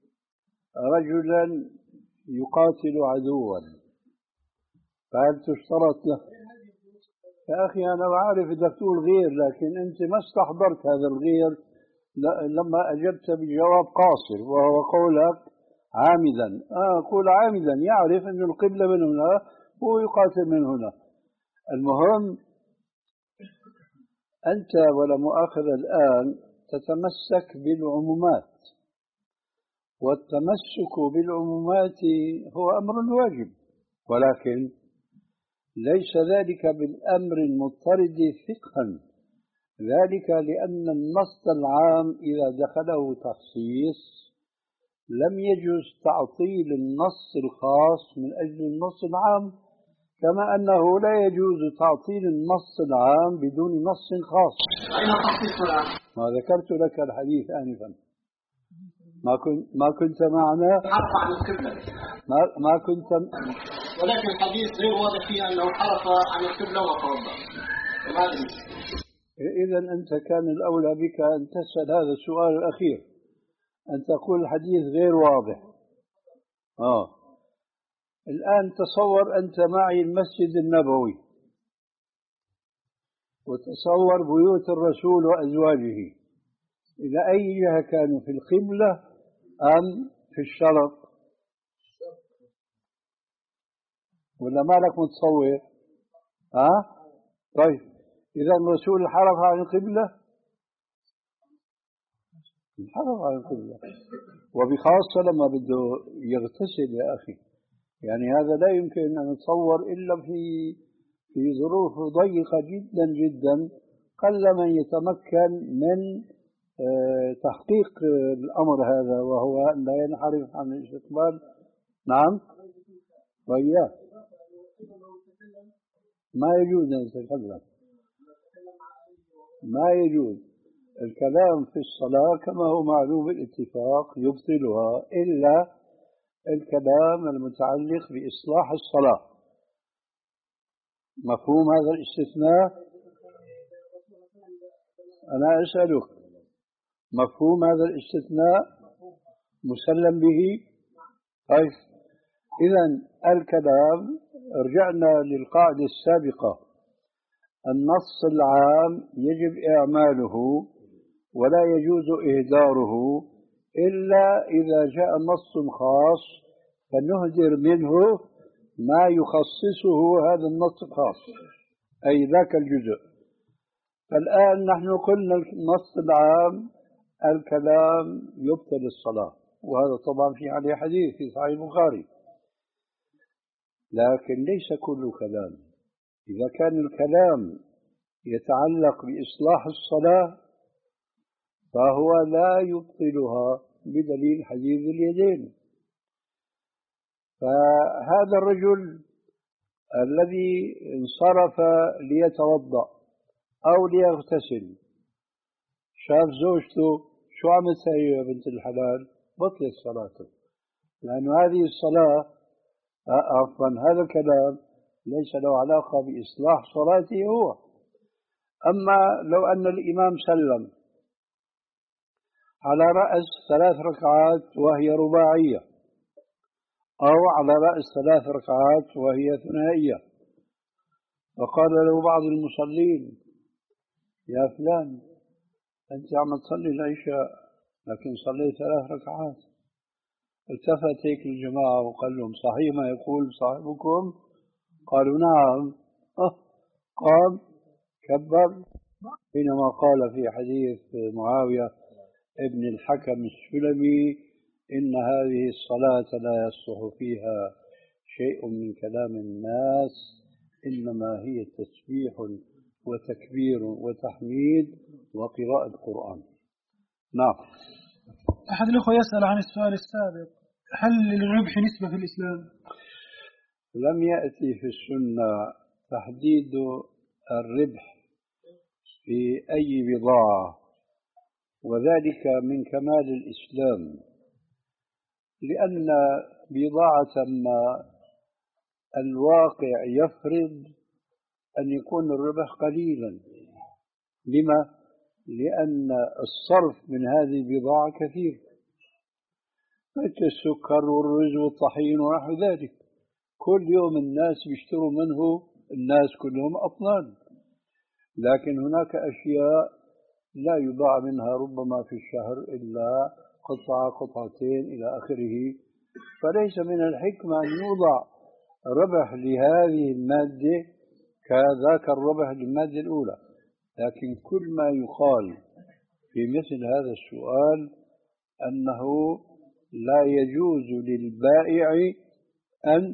رجلا يقاتل عدوا، فهل تشترط له؟ يا أخي أنا بعرف إذا تقول غير، لكن أنت ما استحضرت هذا الغير لما أجبت بجواب قاصر، وهو قولك عامدا. آه قول عامدا، يعرف أن القبلة من هنا هو يقاتل من هنا. المهم أنت ولا مؤاخذ الآن تتمسك بالعمومات، والتمسك بالعمومات هو أمر واجب، ولكن ليس ذلك بالأمر المضطرد فقها، ذلك لأن النص العام إذا دخله تخصيص لم يجوز تعطيل النص الخاص من أجل النص العام، كما أنه لا يجوز تعطيل النص العام بدون نص خاص. ما ذكرت لك الحديث آنفا، ما كنت ما كنت معنا، ما ما كنت، ولكن الحديث غير واضح فيه أنه حرف عن القبلة وتوضأ. إذا أنت كان الأولى بك أن تسأل هذا السؤال الأخير، أن تقول الحديث غير واضح. آه الآن تصور أنت معي المسجد النبوي، وتصور بيوت الرسول وأزواجه، إلى أي جهة كانوا، في القبلة أم في الشرق؟ ولا مالك متصور؟ ها؟ أه؟ طيب إذا الرسول حرف عن القبلة، حرف عن القبلة، وبخاصة لما بده يغتسل يا أخي، يعني هذا لا يمكن أن نتصور إلا في في ظروف ضيقة جدا جدا، قل من يتمكن من تحقيق الأمر هذا، وهو أن لا ينحرف عن الاستقبال. نعم وإياه ما يجوز أن يتكلم، ما يجوز الكلام في الصلاة كما هو معلوم بالاتفاق يبطلها، إلا الكلام المتعلق بإصلاح الصلاة. مفهوم هذا الاستثناء؟ أنا أسألك، مفهوم هذا الاستثناء؟ مسلم به؟ طيب إذن الكلام، رجعنا للقاعدة السابقة، النص العام يجب إعماله ولا يجوز إهداره إلا إذا جاء نص خاص فنهدر منه ما يخصصه هذا النص الخاص، أي ذاك الجزء. فالآن نحن قلنا النص العام الكلام يبطل الصلاة، وهذا طبعا في عليه حديث في صحيح البخاري، لكن ليس كل كلام. إذا كان الكلام يتعلق بإصلاح الصلاة فهو لا يبطلها بدليل حديث اليدين. فهذا الرجل الذي انصرف ليتوضأ أو ليغتسل شاف زوجته شو عملت هي يا بنت الحلال؟ بطلت صلاته، لأن هذه الصلاة عفوا هذا الكلام ليس له علاقة بإصلاح صلاته هو. أما لو أن الإمام سلم على رأس ثلاث ركعات وهي رباعية، أو على رأس ثلاث ركعات وهي ثنائية، وقال له بعض المصلين: يا فلان أنت عم تصلي العشاء لكن صليت ثلاث ركعات. التفت هيك الجماعة وقال لهم صحيح ما يقول صاحبكم؟ قالوا نعم. أه قام كبر حينما قال في حديث معاوية ابن الحكم السلمي إن هذه الصلاة لا يصلح فيها شيء من كلام الناس، إنما هي تسبيح وتكبير وتحميد وقراءة قرآن. نعم. أحد الأخوة يسأل عن السؤال السابق، هل للربح نسبة في الإسلام؟ لم يأتي في السنة تحديد الربح في أي بضاعة، وذلك من كمال الإسلام، لأن بضاعة ما الواقع يفرض أن يكون الربح قليلا. لما؟ لأن الصرف من هذه البضاعة كثير، مثل السكر والرز والطحين ونحو ذلك، كل يوم الناس بيشتروا منه، الناس كلهم أطنان، لكن هناك أشياء لا يباع منها ربما في الشهر إلا قطعة قطعتين إلى آخره، فليس من الحكمة أن يوضع ربح لهذه المادة كذاك الربح للمادة الأولى. لكن كل ما يقال في مثل هذا السؤال أنه لا يجوز للبائع أن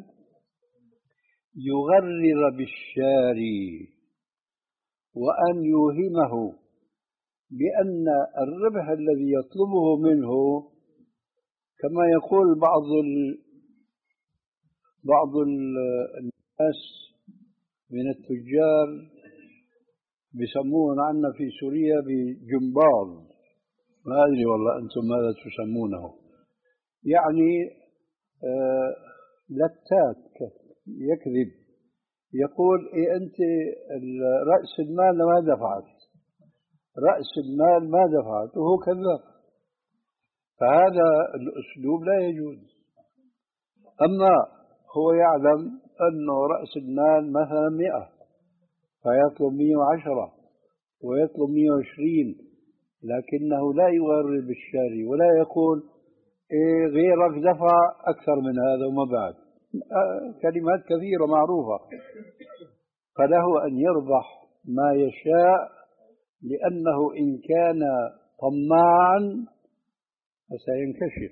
يغرر بالشاري وأن يوهمه بأن الربح الذي يطلبه منه، كما يقول بعض ال... بعض الناس من التجار بيسمون عنا في سوريا بجمباز، ما أدري والله أنتم ماذا تسمونه، يعني آه لتات يكذب، يقول إيه أنت رأس المال ما دفعت، رأس المال ما دفعت، وهو كذاب. فهذا الأسلوب لا يجوز. أما هو يعلم أنه رأس المال مثلا مئة فيطلب مئة وعشرة ويطلب مئة وعشرين، لكنه لا يغرر بالشاري ولا يقول إيه غيرك دفع أكثر من هذا وما بعد، كلمات كثيرة معروفة. فله أن يربح ما يشاء، لأنه إن كان طماعا فسينكشف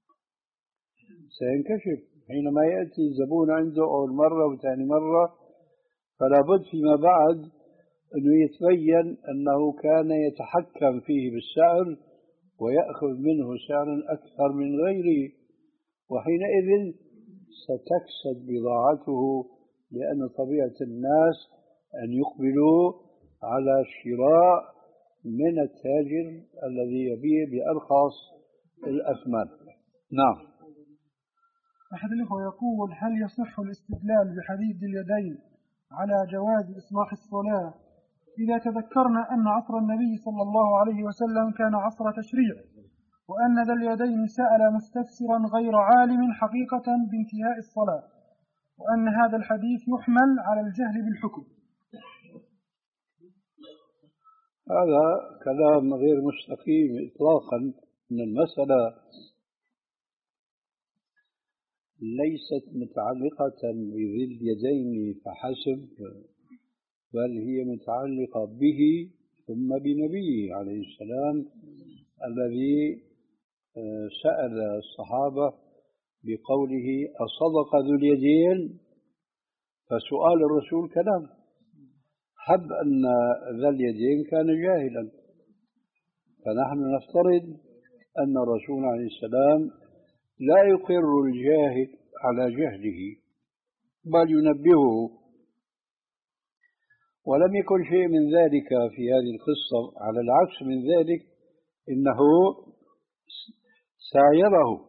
سينكشف حينما يأتي الزبون عنده أول مرة وثاني مرة، فلا بد فيما بعد أنه يتبين أنه كان يتحكم فيه بالسعر ويأخذ منه سعرا أكثر من غيره، وحينئذ ستكسد بضاعته، لأن طبيعة الناس أن يقبلوا على الشراء من التاجر الذي يبيع بأرخص الأثمان. نعم. أحد الأخوة يقول هل يصح الاستدلال بحديد اليدين على جواز إصلاح الصلاة إذا تذكرنا أن عصر النبي صلى الله عليه وسلم كان عصر تشريع، وأن ذا اليدين سأل مستفسرا غير عالم حقيقة بانتهاء الصلاة، وأن هذا الحديث يحمل على الجهل بالحكم؟ هذا كلام غير مستقيم إطلاقا، أن المسألة ليست متعلقة بذي اليدين فحسب، بل هي متعلقة به ثم بنبيه عليه السلام الذي سأل الصحابة بقوله أصدق ذو اليدين، فسؤال الرسول كلام، حب أن ذا اليدين كان جاهلا، فنحن نفترض أن الرسول عليه السلام لا يقر الجاهل على جهله بل ينبهه، ولم يكن شيء من ذلك في هذه القصة، على العكس من ذلك إنه سايره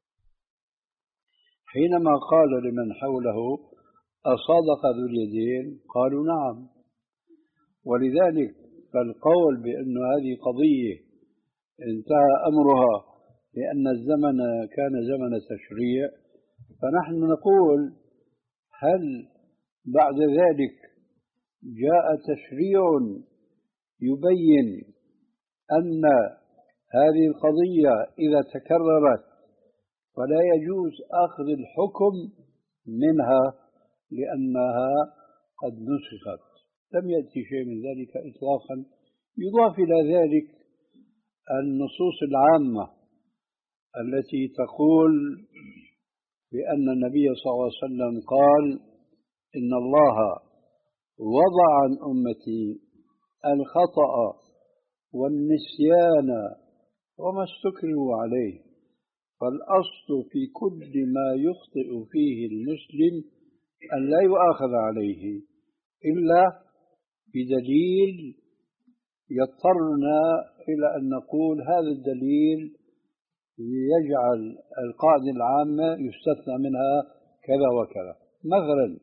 حينما قال لمن حوله أصدق ذو اليدين، قالوا نعم. ولذلك فالقول بأن هذه قضية انتهى أمرها لأن الزمن كان زمن تشريع، فنحن نقول هل بعد ذلك جاء تشريع يبين أن هذه القضية إذا تكررت فلا يجوز أخذ الحكم منها لأنها قد نسخت، لم يأتي شيء من ذلك إطلاقا. يضاف إلى ذلك النصوص العامة التي تقول بأن النبي صلى الله عليه وسلم قال إن الله وضع عن أمتي الخطأ والنسيان وما استكرهوا عليه، فالأصل في كل ما يخطئ فيه المسلم أن لا يؤاخذ عليه إلا بدليل يضطرنا إلى أن نقول هذا الدليل يجعل القاعدة العامة يستثنى منها كذا وكذا. مثلا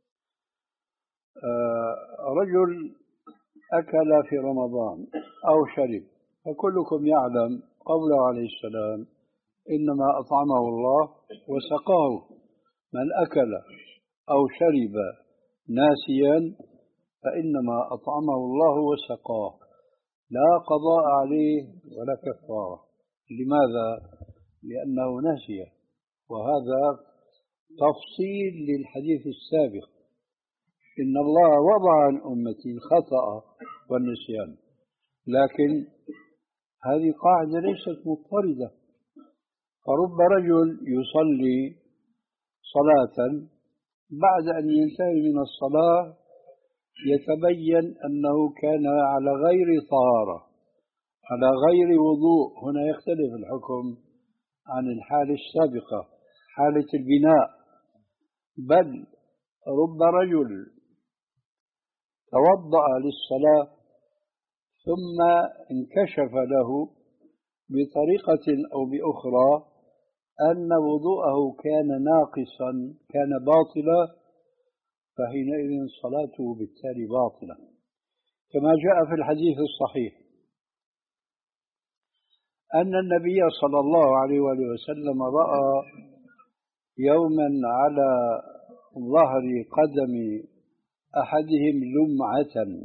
رجل أكل في رمضان أو شرب، فكلكم يعلم قوله عليه السلام إنما أطعمه الله وسقاه. من أكل أو شرب ناسيا فإنما أطعمه الله وسقاه، لا قضاء عليه ولا كفارة. لماذا؟ لأنه نسي، وهذا تفصيل للحديث السابق إن الله وضع عن أمتي الخطأ والنسيان. لكن هذه قاعدة ليست مضطردة، فرب رجل يصلي صلاة بعد أن ينتهي من الصلاة يتبين أنه كان على غير طهارة، على غير وضوء. هنا يختلف الحكم عن الحالة السابقة، حالة البناء. بل رب رجل توضأ للصلاة ثم انكشف له بطريقة أو بأخرى أن وضوءه كان ناقصا، كان باطلا، فحينئذ صلاته بالتالي باطلة، كما جاء في الحديث الصحيح أن النبي صلى الله عليه وآله وسلم رأى يوما على ظهر قدم أحدهم لمعة،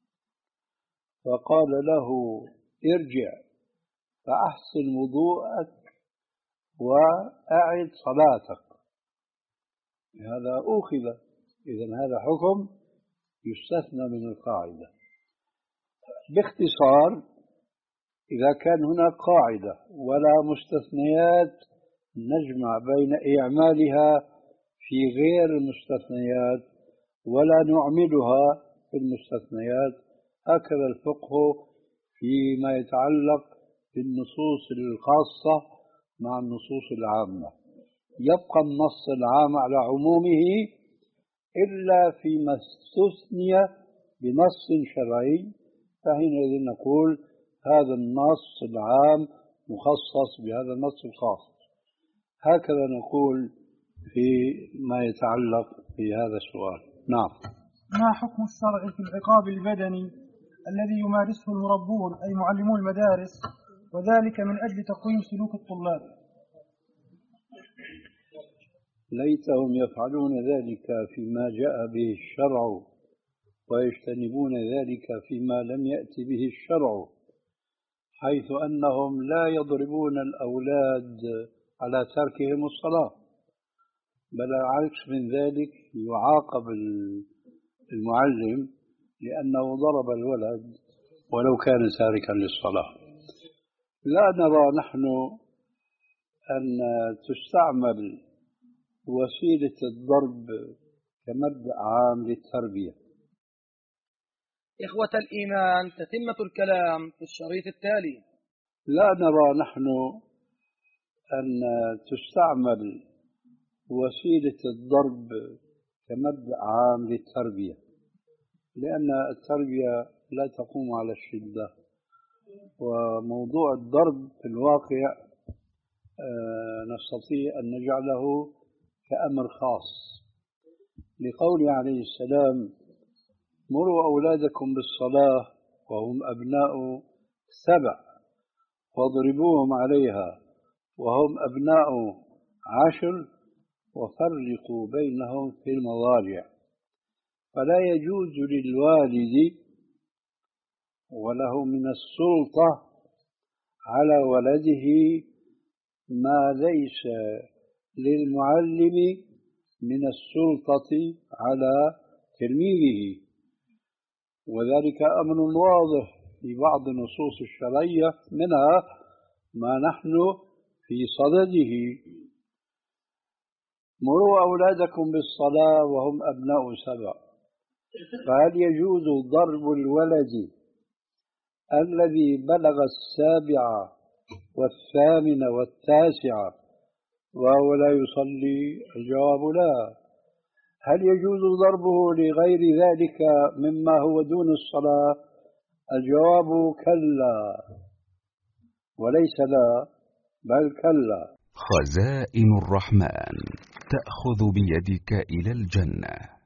فقال له ارجع فأحسن وضوءك وأعد صلاتك. هذا أخذ، إذن هذا حكم يستثنى من القاعدة. باختصار، إذا كان هناك قاعدة ولا مستثنيات نجمع بين إعمالها في غير المستثنيات ولا نعملها في المستثنيات. هكذا الفقه فيما يتعلق بالنصوص الخاصة مع النصوص العامة، يبقى النص العام على عمومه إلا فيما استثني بنص شرعي، فحينئذ نقول هذا النص العام مخصص بهذا النص الخاص. هكذا نقول فيما يتعلق بهذا السؤال. نعم. ما حكم الشرع في العقاب البدني الذي يمارسه المربون أي معلمو المدارس، وذلك من أجل تقويم سلوك الطلاب؟ ليتهم يفعلون ذلك فيما جاء به الشرع ويجتنبون ذلك فيما لم يأتي به الشرع، حيث أنهم لا يضربون الأولاد على تركهم الصلاة، بل العكس من ذلك، يعاقب المعلم لأنه ضرب الولد ولو كان تاركا للصلاة. لا نرى نحن أن تستعمل وسيلة الضرب كمبدأ عام للتربية. إخوة الإيمان، تتمة الكلام في الشريط التالي. لا نرى نحن أن تستعمل وسيلة الضرب كمبدأ عام للتربية، لأن التربية لا تقوم على الشدة، وموضوع الضرب في الواقع نستطيع أن نجعله كأمر خاص، لقول عليه السلام مروا أولادكم بالصلاة وهم أبناء سبع واضربوهم عليها وهم أبناء عشر وفرقوا بينهم في المضاجع. فلا يجوز للوالد وله من السلطة على ولده ما ليس للمعلم من السلطة على تلميذه، وذلك أمر واضح في بعض النصوص الشرعية، منها ما نحن في صدده: مروا أولادكم بالصلاة وهم أبناء سبع. فهل يجوز ضرب الولد الذي بلغ السابعة والثامنة والتاسعة وهو لا يصلي؟ الجواب لا. هل يجوز ضربه لغير ذلك مما هو دون الصلاة؟ الجواب كلا، وليس لا بل كلا. خزائن الرحمن تأخذ بيدك إلى الجنة.